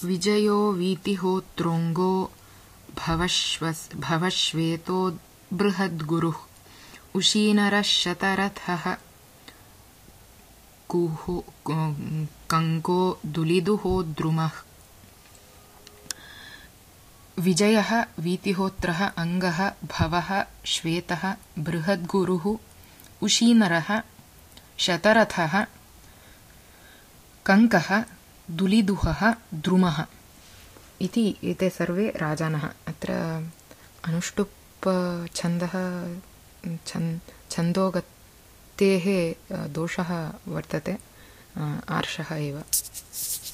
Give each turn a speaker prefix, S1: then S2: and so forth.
S1: विजयो वीतिहोत्रोङ्गो भवश्वेतो बृहद्गुरुः उशीनरः शतरथः कङ्को दुलिदुहो द्रुमः। विजयः वीतिहोत्रः अङ्गः भवः श्वेतः बृहद्गुरुः उशीनरः शतरथः कङ्कः दुलिदुहः द्रुमः इति एते सर्वे राजानः। अत्र अनुष्टुप् छन्दः छन्दोगतेः दोषः वर्तते, आर्षः एव।